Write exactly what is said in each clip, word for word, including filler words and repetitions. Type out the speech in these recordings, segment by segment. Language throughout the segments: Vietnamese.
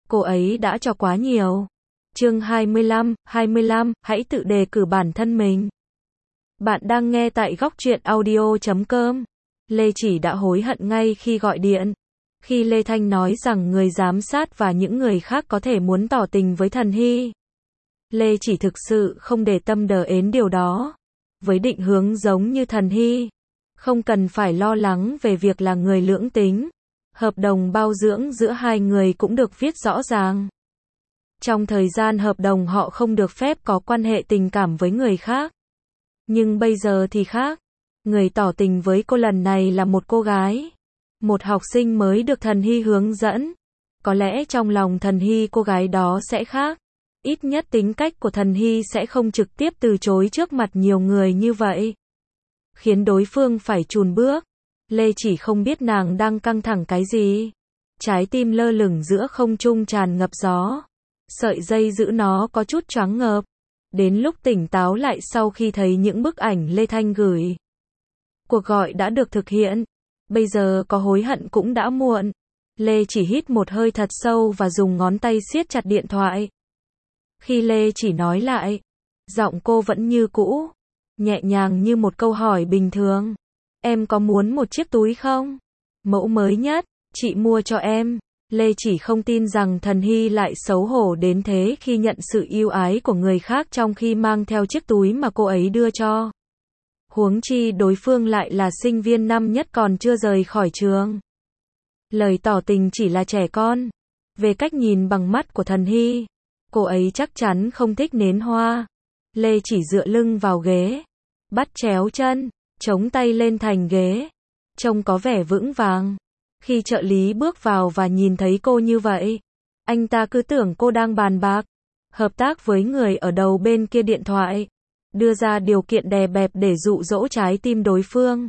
cô ấy đã cho quá nhiều. Chương hai mươi lăm, hai mươi lăm, hãy tự đề cử bản thân mình. Bạn đang nghe tại góc truyện audio chấm com. Lê Chỉ đã hối hận ngay khi gọi điện. Khi Lê Thanh nói rằng người giám sát và những người khác có thể muốn tỏ tình với Thần Hy. Lê Chỉ thực sự không để tâm đến điều đó. Với định hướng giống như Thần Hy, không cần phải lo lắng về việc là người lưỡng tính. Hợp đồng bao dưỡng giữa hai người cũng được viết rõ ràng. Trong thời gian hợp đồng họ không được phép có quan hệ tình cảm với người khác. Nhưng bây giờ thì khác. Người tỏ tình với cô lần này là một cô gái. Một học sinh mới được Thần Hy hướng dẫn. Có lẽ trong lòng Thần Hy cô gái đó sẽ khác. Ít nhất tính cách của Thần Hy sẽ không trực tiếp từ chối trước mặt nhiều người như vậy. Khiến đối phương phải chùn bước. Lê Chỉ không biết nàng đang căng thẳng cái gì. Trái tim lơ lửng giữa không trung tràn ngập gió. Sợi dây giữ nó có chút choáng ngợp. Đến lúc tỉnh táo lại sau khi thấy những bức ảnh Lê Thanh gửi. Cuộc gọi đã được thực hiện. Bây giờ có hối hận cũng đã muộn. Lê Chỉ hít một hơi thật sâu và dùng ngón tay siết chặt điện thoại. Khi Lê Chỉ nói lại, giọng cô vẫn như cũ, nhẹ nhàng như một câu hỏi bình thường. Em có muốn một chiếc túi không? Mẫu mới nhất, chị mua cho em. Lê Chỉ không tin rằng Thần Hy lại xấu hổ đến thế khi nhận sự yêu ái của người khác trong khi mang theo chiếc túi mà cô ấy đưa cho. Huống chi đối phương lại là sinh viên năm nhất còn chưa rời khỏi trường. Lời tỏ tình chỉ là trẻ con. Về cách nhìn bằng mắt của Thần Hy, cô ấy chắc chắn không thích nến hoa. Lê Chỉ dựa lưng vào ghế, bắt chéo chân, chống tay lên thành ghế, trông có vẻ vững vàng. Khi trợ lý bước vào và nhìn thấy cô như vậy, anh ta cứ tưởng cô đang bàn bạc, hợp tác với người ở đầu bên kia điện thoại, đưa ra điều kiện đè bẹp để dụ dỗ trái tim đối phương.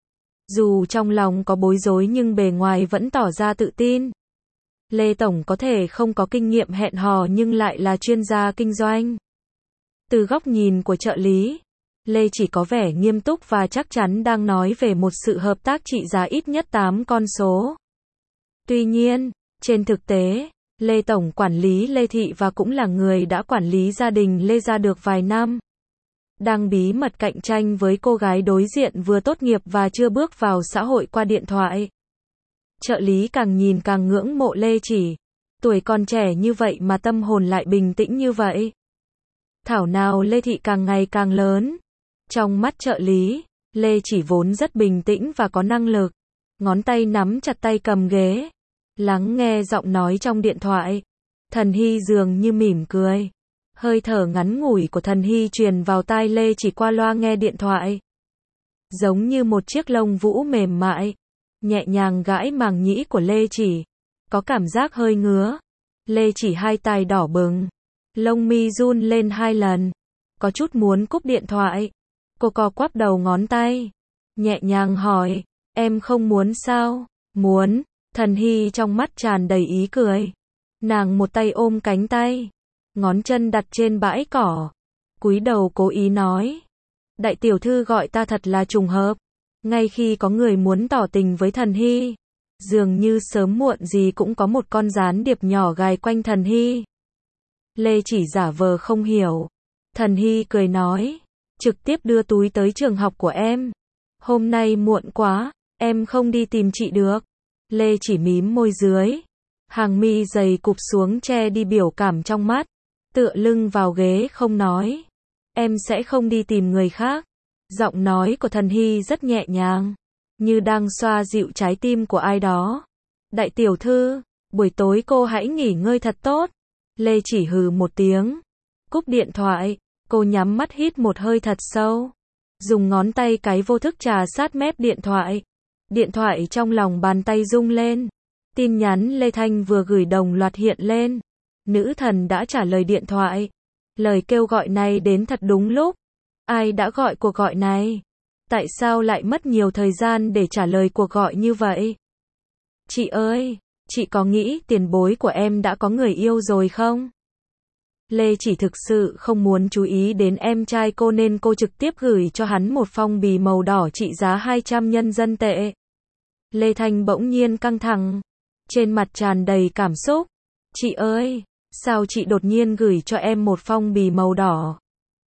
Dù trong lòng có bối rối nhưng bề ngoài vẫn tỏ ra tự tin. Lê Tổng có thể không có kinh nghiệm hẹn hò nhưng lại là chuyên gia kinh doanh. Từ góc nhìn của trợ lý, Lê Chỉ có vẻ nghiêm túc và chắc chắn đang nói về một sự hợp tác trị giá ít nhất tám con số. Tuy nhiên, trên thực tế, Lê Tổng quản lý Lê Thị và cũng là người đã quản lý gia đình Lê ra được vài năm. Đang bí mật cạnh tranh với cô gái đối diện vừa tốt nghiệp và chưa bước vào xã hội qua điện thoại. Trợ lý càng nhìn càng ngưỡng mộ Lê Chỉ. Tuổi còn trẻ như vậy mà tâm hồn lại bình tĩnh như vậy. Thảo nào Lê Thị càng ngày càng lớn. Trong mắt trợ lý, Lê Chỉ vốn rất bình tĩnh và có năng lực. Ngón tay nắm chặt tay cầm ghế. Lắng nghe giọng nói trong điện thoại. Thần Hy dường như mỉm cười. Hơi thở ngắn ngủi của Thần Hy truyền vào tai Lê Chỉ qua loa nghe điện thoại. Giống như một chiếc lông vũ mềm mại. Nhẹ nhàng gãi màng nhĩ của Lê Chỉ. Có cảm giác hơi ngứa. Lê Chỉ hai tai đỏ bừng. Lông mi run lên hai lần. Có chút muốn cúp điện thoại. Cô co quắp đầu ngón tay. Nhẹ nhàng hỏi. Em không muốn sao? Muốn. Thần Hy trong mắt tràn đầy ý cười. Nàng một tay ôm cánh tay. Ngón chân đặt trên bãi cỏ. Cúi đầu cố ý nói. Đại tiểu thư gọi ta thật là trùng hợp. Ngay khi có người muốn tỏ tình với Thần Hy, dường như sớm muộn gì cũng có một con gián điệp nhỏ gài quanh Thần Hy. Lê Chỉ giả vờ không hiểu. Thần Hy cười nói, trực tiếp đưa túi tới trường học của em. Hôm nay muộn quá, em không đi tìm chị được. Lê Chỉ mím môi dưới. Hàng mi dày cụp xuống che đi biểu cảm trong mắt. Tựa lưng vào ghế không nói. Em sẽ không đi tìm người khác. Giọng nói của Thần Hy rất nhẹ nhàng, như đang xoa dịu trái tim của ai đó. Đại tiểu thư, buổi tối cô hãy nghỉ ngơi thật tốt. Lê Chỉ hừ một tiếng. Cúp điện thoại, cô nhắm mắt hít một hơi thật sâu. Dùng ngón tay cái vô thức trà sát mép điện thoại. Điện thoại trong lòng bàn tay rung lên. Tin nhắn Lê Thanh vừa gửi đồng loạt hiện lên. Nữ thần đã trả lời điện thoại. Lời kêu gọi này đến thật đúng lúc. Ai đã gọi cuộc gọi này? Tại sao lại mất nhiều thời gian để trả lời cuộc gọi như vậy? Chị ơi, chị có nghĩ tiền bối của em đã có người yêu rồi không? Lê Chỉ thực sự không muốn chú ý đến em trai cô nên cô trực tiếp gửi cho hắn một phong bì màu đỏ trị giá hai trăm nhân dân tệ. Lê Thanh bỗng nhiên căng thẳng, trên mặt tràn đầy cảm xúc. Chị ơi, sao chị đột nhiên gửi cho em một phong bì màu đỏ?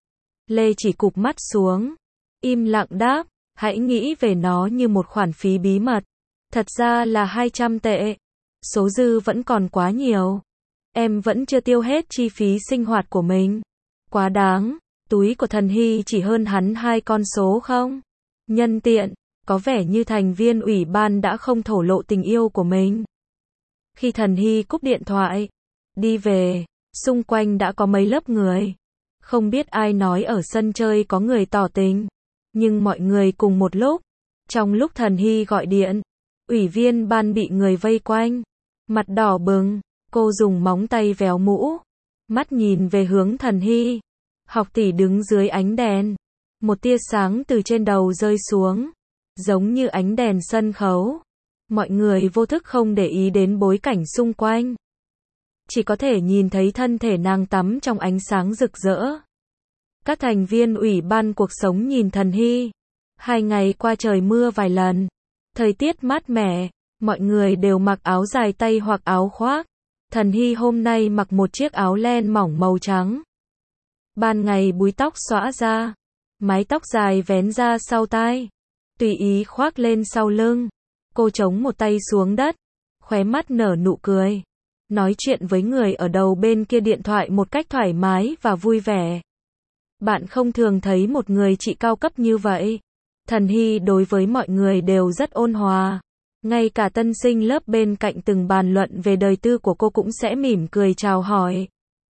Lê chỉ cụp mắt xuống, im lặng đáp, hãy nghĩ về nó như một khoản phí bí mật. Thật ra là hai trăm tệ. Số dư vẫn còn quá nhiều. Em vẫn chưa tiêu hết chi phí sinh hoạt của mình. Quá đáng, túi của Thần Hy chỉ hơn hắn hai con số không? Nhân tiện, có vẻ như thành viên ủy ban đã không thổ lộ tình yêu của mình. Khi Thần Hy cúp điện thoại, đi về, xung quanh đã có mấy lớp người. Không biết ai nói ở sân chơi có người tỏ tình, nhưng mọi người cùng một lúc. Trong lúc Thần Hy gọi điện, ủy viên ban bị người vây quanh, mặt đỏ bừng, cô dùng móng tay véo mũ, mắt nhìn về hướng Thần Hy. Học tỷ đứng dưới ánh đèn, một tia sáng từ trên đầu rơi xuống, giống như ánh đèn sân khấu. Mọi người vô thức không để ý đến bối cảnh xung quanh, chỉ có thể nhìn thấy thân thể nàng tắm trong ánh sáng rực rỡ. Các thành viên ủy ban cuộc sống nhìn Thần Hy. Hai ngày qua trời mưa vài lần, thời tiết mát mẻ, mọi người đều mặc áo dài tay hoặc áo khoác. Thần Hy hôm nay mặc một chiếc áo len mỏng màu trắng. Ban ngày búi tóc xõa ra, mái tóc dài vén ra sau tai, tùy ý khoác lên sau lưng. Cô chống một tay xuống đất, khóe mắt nở nụ cười, nói chuyện với người ở đầu bên kia điện thoại một cách thoải mái và vui vẻ. Bạn không thường thấy một người chị cao cấp như vậy. Thần Hy đối với mọi người đều rất ôn hòa. Ngay cả tân sinh lớp bên cạnh từng bàn luận về đời tư của cô cũng sẽ mỉm cười chào hỏi.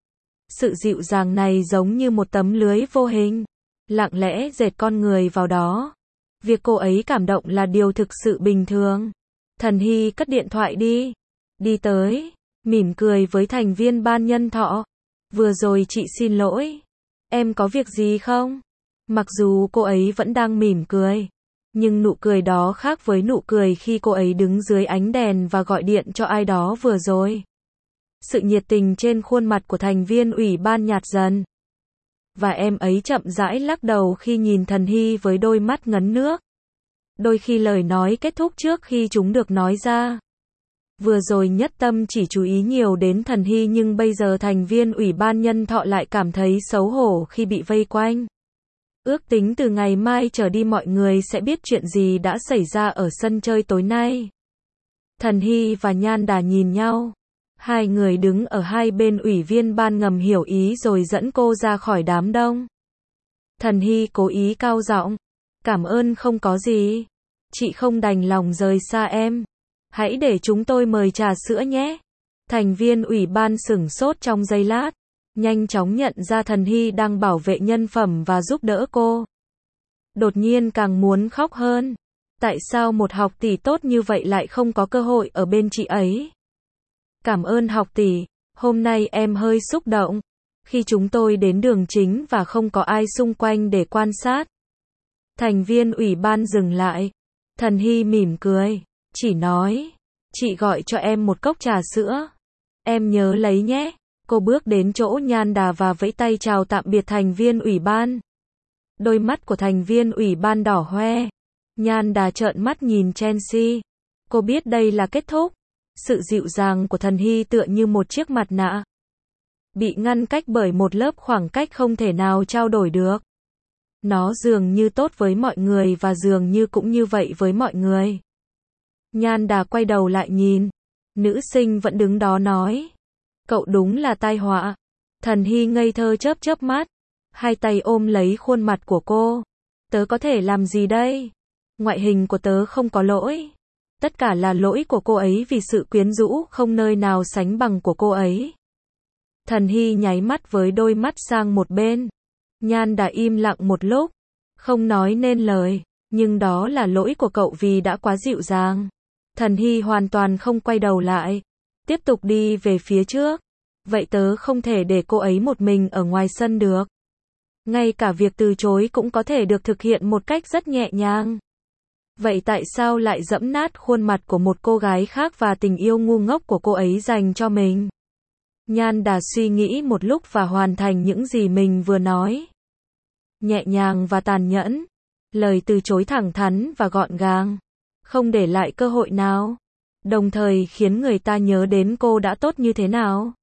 Sự dịu dàng này giống như một tấm lưới vô hình, lặng lẽ dệt con người vào đó. Việc cô ấy cảm động là điều thực sự bình thường. Thần Hy cất điện thoại đi, đi tới, mỉm cười với thành viên ban nhân thọ. Vừa rồi chị xin lỗi, em có việc gì không? Mặc dù cô ấy vẫn đang mỉm cười, nhưng nụ cười đó khác với nụ cười khi cô ấy đứng dưới ánh đèn và gọi điện cho ai đó vừa rồi. Sự nhiệt tình trên khuôn mặt của thành viên ủy ban nhạt dần. Và em ấy chậm rãi lắc đầu khi nhìn Thần Hy với đôi mắt ngấn nước. Đôi khi lời nói kết thúc trước khi chúng được nói ra. Vừa rồi Nhất Tâm chỉ chú ý nhiều đến Thần Hy, nhưng bây giờ thành viên ủy ban nhân thọ lại cảm thấy xấu hổ khi bị vây quanh. Ước tính từ ngày mai trở đi mọi người sẽ biết chuyện gì đã xảy ra ở sân chơi tối nay. Thần Hy và Nhan Đà nhìn nhau. Hai người đứng ở hai bên ủy viên ban ngầm hiểu ý rồi dẫn cô ra khỏi đám đông. Thần Hy cố ý cao giọng, cảm ơn không có gì. Chị không đành lòng rời xa em. Hãy để chúng tôi mời trà sữa nhé. Thành viên ủy ban sửng sốt trong giây lát, nhanh chóng nhận ra Thần Hy đang bảo vệ nhân phẩm và giúp đỡ cô. Đột nhiên càng muốn khóc hơn. Tại sao một học tỷ tốt như vậy lại không có cơ hội ở bên chị ấy? Cảm ơn học tỷ, hôm nay em hơi xúc động. Khi chúng tôi đến đường chính và không có ai xung quanh để quan sát. Thành viên ủy ban dừng lại. Thần Hy mỉm cười, chỉ nói, chị gọi cho em một cốc trà sữa. Em nhớ lấy nhé. Cô bước đến chỗ Nhan Đà và vẫy tay chào tạm biệt thành viên ủy ban. Đôi mắt của thành viên ủy ban đỏ hoe. Nhan Đà trợn mắt nhìn Chelsea. Cô biết đây là kết thúc. Sự dịu dàng của Thần Hy tựa như một chiếc mặt nạ, bị ngăn cách bởi một lớp khoảng cách không thể nào trao đổi được. Nó dường như tốt với mọi người và dường như cũng như vậy với mọi người. Nhan Đà quay đầu lại nhìn. Nữ sinh vẫn đứng đó nói, cậu đúng là tai họa. Thần Hy ngây thơ chớp chớp mắt, hai tay ôm lấy khuôn mặt của cô. Tớ có thể làm gì đây? Ngoại hình của tớ không có lỗi. Tất cả là lỗi của cô ấy vì sự quyến rũ không nơi nào sánh bằng của cô ấy. Thần Hy nháy mắt với đôi mắt sang một bên. Nhan Đà im lặng một lúc, không nói nên lời, nhưng đó là lỗi của cậu vì đã quá dịu dàng. Thần Hy hoàn toàn không quay đầu lại, tiếp tục đi về phía trước. Vậy tớ không thể để cô ấy một mình ở ngoài sân được. Ngay cả việc từ chối cũng có thể được thực hiện một cách rất nhẹ nhàng. Vậy tại sao lại dẫm nát khuôn mặt của một cô gái khác và tình yêu ngu ngốc của cô ấy dành cho mình? Nhan Đà suy nghĩ một lúc và hoàn thành những gì mình vừa nói. Nhẹ nhàng và tàn nhẫn. Lời từ chối thẳng thắn và gọn gàng. Không để lại cơ hội nào. đồng thời khiến người ta nhớ đến cô đã tốt như thế nào.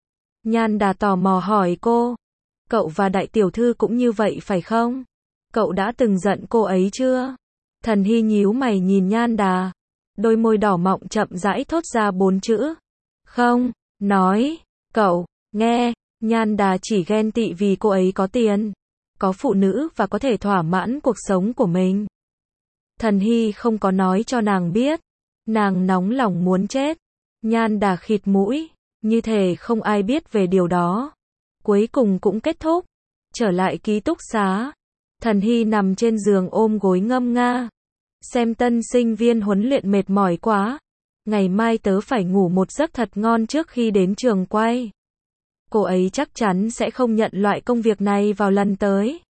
Nhan Đà tò mò hỏi cô, cậu và đại tiểu thư cũng như vậy phải không? Cậu đã từng giận cô ấy chưa? Thần Hy nhíu mày nhìn Nhan Đà, đôi môi đỏ mọng chậm rãi thốt ra bốn chữ. Không, nói, cậu, nghe, Nhan Đà chỉ ghen tị vì cô ấy có tiền, có phụ nữ và có thể thỏa mãn cuộc sống của mình. Thần Hy không có nói cho nàng biết, nàng nóng lòng muốn chết. Nhan Đà khịt mũi, như thể không ai biết về điều đó. Cuối cùng cũng kết thúc. Trở lại ký túc xá, Thần Hy nằm trên giường ôm gối ngâm nga. Xem tân sinh viên huấn luyện mệt mỏi quá. Ngày mai tớ phải ngủ một giấc thật ngon trước khi đến trường quay. Cô ấy chắc chắn sẽ không nhận loại công việc này vào lần tới.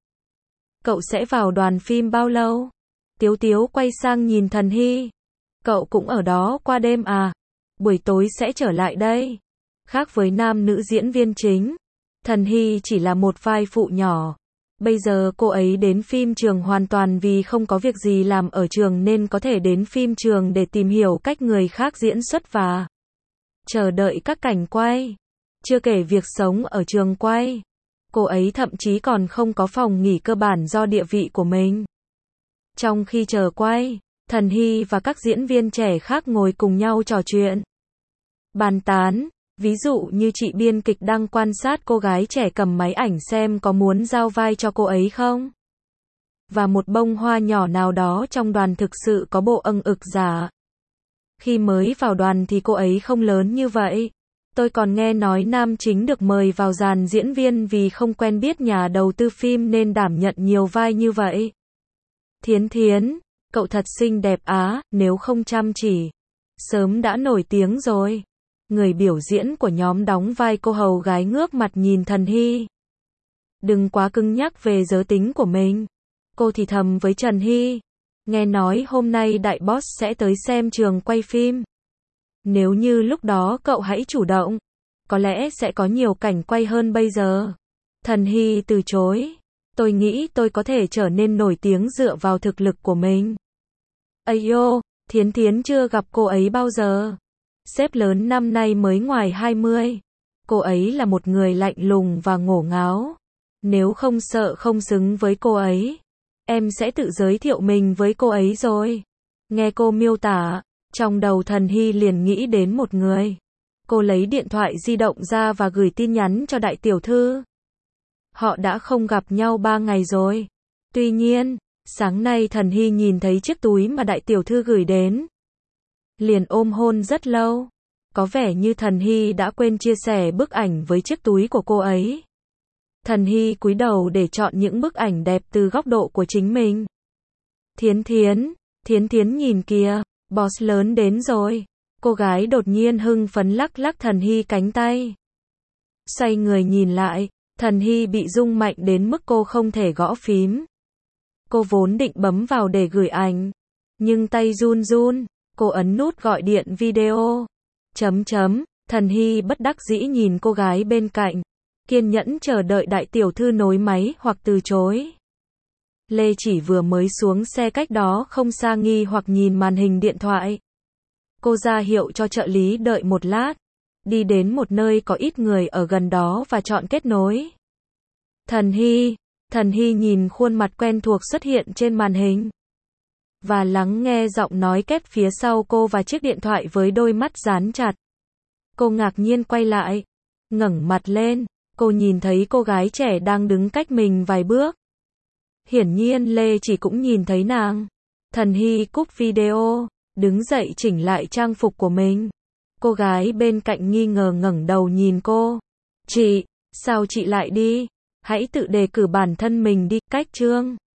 Cậu sẽ vào đoàn phim bao lâu? Tiếu Tiếu quay sang nhìn Thần Hy. Cậu cũng ở đó qua đêm à? Buổi tối sẽ trở lại đây. Khác với nam nữ diễn viên chính, Thần Hy chỉ là một vai phụ nhỏ. Bây giờ cô ấy đến phim trường hoàn toàn vì không có việc gì làm ở trường nên có thể đến phim trường để tìm hiểu cách người khác diễn xuất và chờ đợi các cảnh quay. Chưa kể việc sống ở trường quay, cô ấy thậm chí còn không có phòng nghỉ cơ bản do địa vị của mình. Trong khi chờ quay, Thần Hy và các diễn viên trẻ khác ngồi cùng nhau trò chuyện, bàn tán. Ví dụ như chị biên kịch đang quan sát cô gái trẻ cầm máy ảnh xem có muốn giao vai cho cô ấy không. Và một bông hoa nhỏ nào đó trong đoàn thực sự có bộ âng ực giả. Khi mới vào đoàn thì cô ấy không lớn như vậy. Tôi còn nghe nói nam chính được mời vào dàn diễn viên vì không quen biết nhà đầu tư phim nên đảm nhận nhiều vai như vậy. Thiến Thiến, cậu thật xinh đẹp á, nếu không chăm chỉ, sớm đã nổi tiếng rồi. Người biểu diễn của nhóm đóng vai cô hầu gái ngước mặt nhìn Thần Hy. Đừng quá cứng nhắc về giới tính của mình. Cô thì thầm với Trần Hy. Nghe nói hôm nay đại boss sẽ tới xem trường quay phim. Nếu như lúc đó cậu hãy chủ động, có lẽ sẽ có nhiều cảnh quay hơn bây giờ. Thần Hy từ chối. Tôi nghĩ tôi có thể trở nên nổi tiếng dựa vào thực lực của mình. Ây ô, Thiến Thiến chưa gặp cô ấy bao giờ. Sếp lớn năm nay mới ngoài hai mươi. Cô ấy là một người lạnh lùng và ngổ ngáo. Nếu không sợ không xứng với cô ấy, em sẽ tự giới thiệu mình với cô ấy rồi. Nghe cô miêu tả, trong đầu Thần Hy liền nghĩ đến một người. Cô lấy điện thoại di động ra và gửi tin nhắn cho đại tiểu thư. Họ đã không gặp nhau ba ngày rồi. Tuy nhiên, sáng nay Thần Hy nhìn thấy chiếc túi mà đại tiểu thư gửi đến. Liền ôm hôn rất lâu. Có vẻ như Thần Hy đã quên chia sẻ bức ảnh với chiếc túi của cô ấy. Thần Hy cúi đầu để chọn những bức ảnh đẹp từ góc độ của chính mình. Thiến Thiến, Thiến Thiến nhìn kìa, boss lớn đến rồi. Cô gái đột nhiên hưng phấn lắc lắc Thần Hy cánh tay. Xoay người nhìn lại, Thần Hy bị rung mạnh đến mức cô không thể gõ phím. Cô vốn định bấm vào để gửi ảnh, nhưng tay run run. Cô ấn nút gọi điện video. Chấm chấm, Thần Hy bất đắc dĩ nhìn cô gái bên cạnh. Kiên nhẫn chờ đợi đại tiểu thư nối máy hoặc từ chối. Lê Chỉ vừa mới xuống xe cách đó không xa nghi hoặc nhìn màn hình điện thoại. Cô ra hiệu cho trợ lý đợi một lát. Đi đến một nơi có ít người ở gần đó và chọn kết nối. Thần Hy, Thần Hy nhìn khuôn mặt quen thuộc xuất hiện trên màn hình. Và lắng nghe giọng nói kép phía sau cô và chiếc điện thoại với đôi mắt dán chặt. Cô ngạc nhiên quay lại, ngẩng mặt lên, cô nhìn thấy cô gái trẻ đang đứng cách mình vài bước. Hiển nhiên Lê Chỉ cũng nhìn thấy nàng. Thần Hy cúp video, đứng dậy chỉnh lại trang phục của mình. Cô gái bên cạnh nghi ngờ ngẩng đầu nhìn cô. Chị, sao chị lại đi? Hãy tự đề cử bản thân mình đi, cách chương.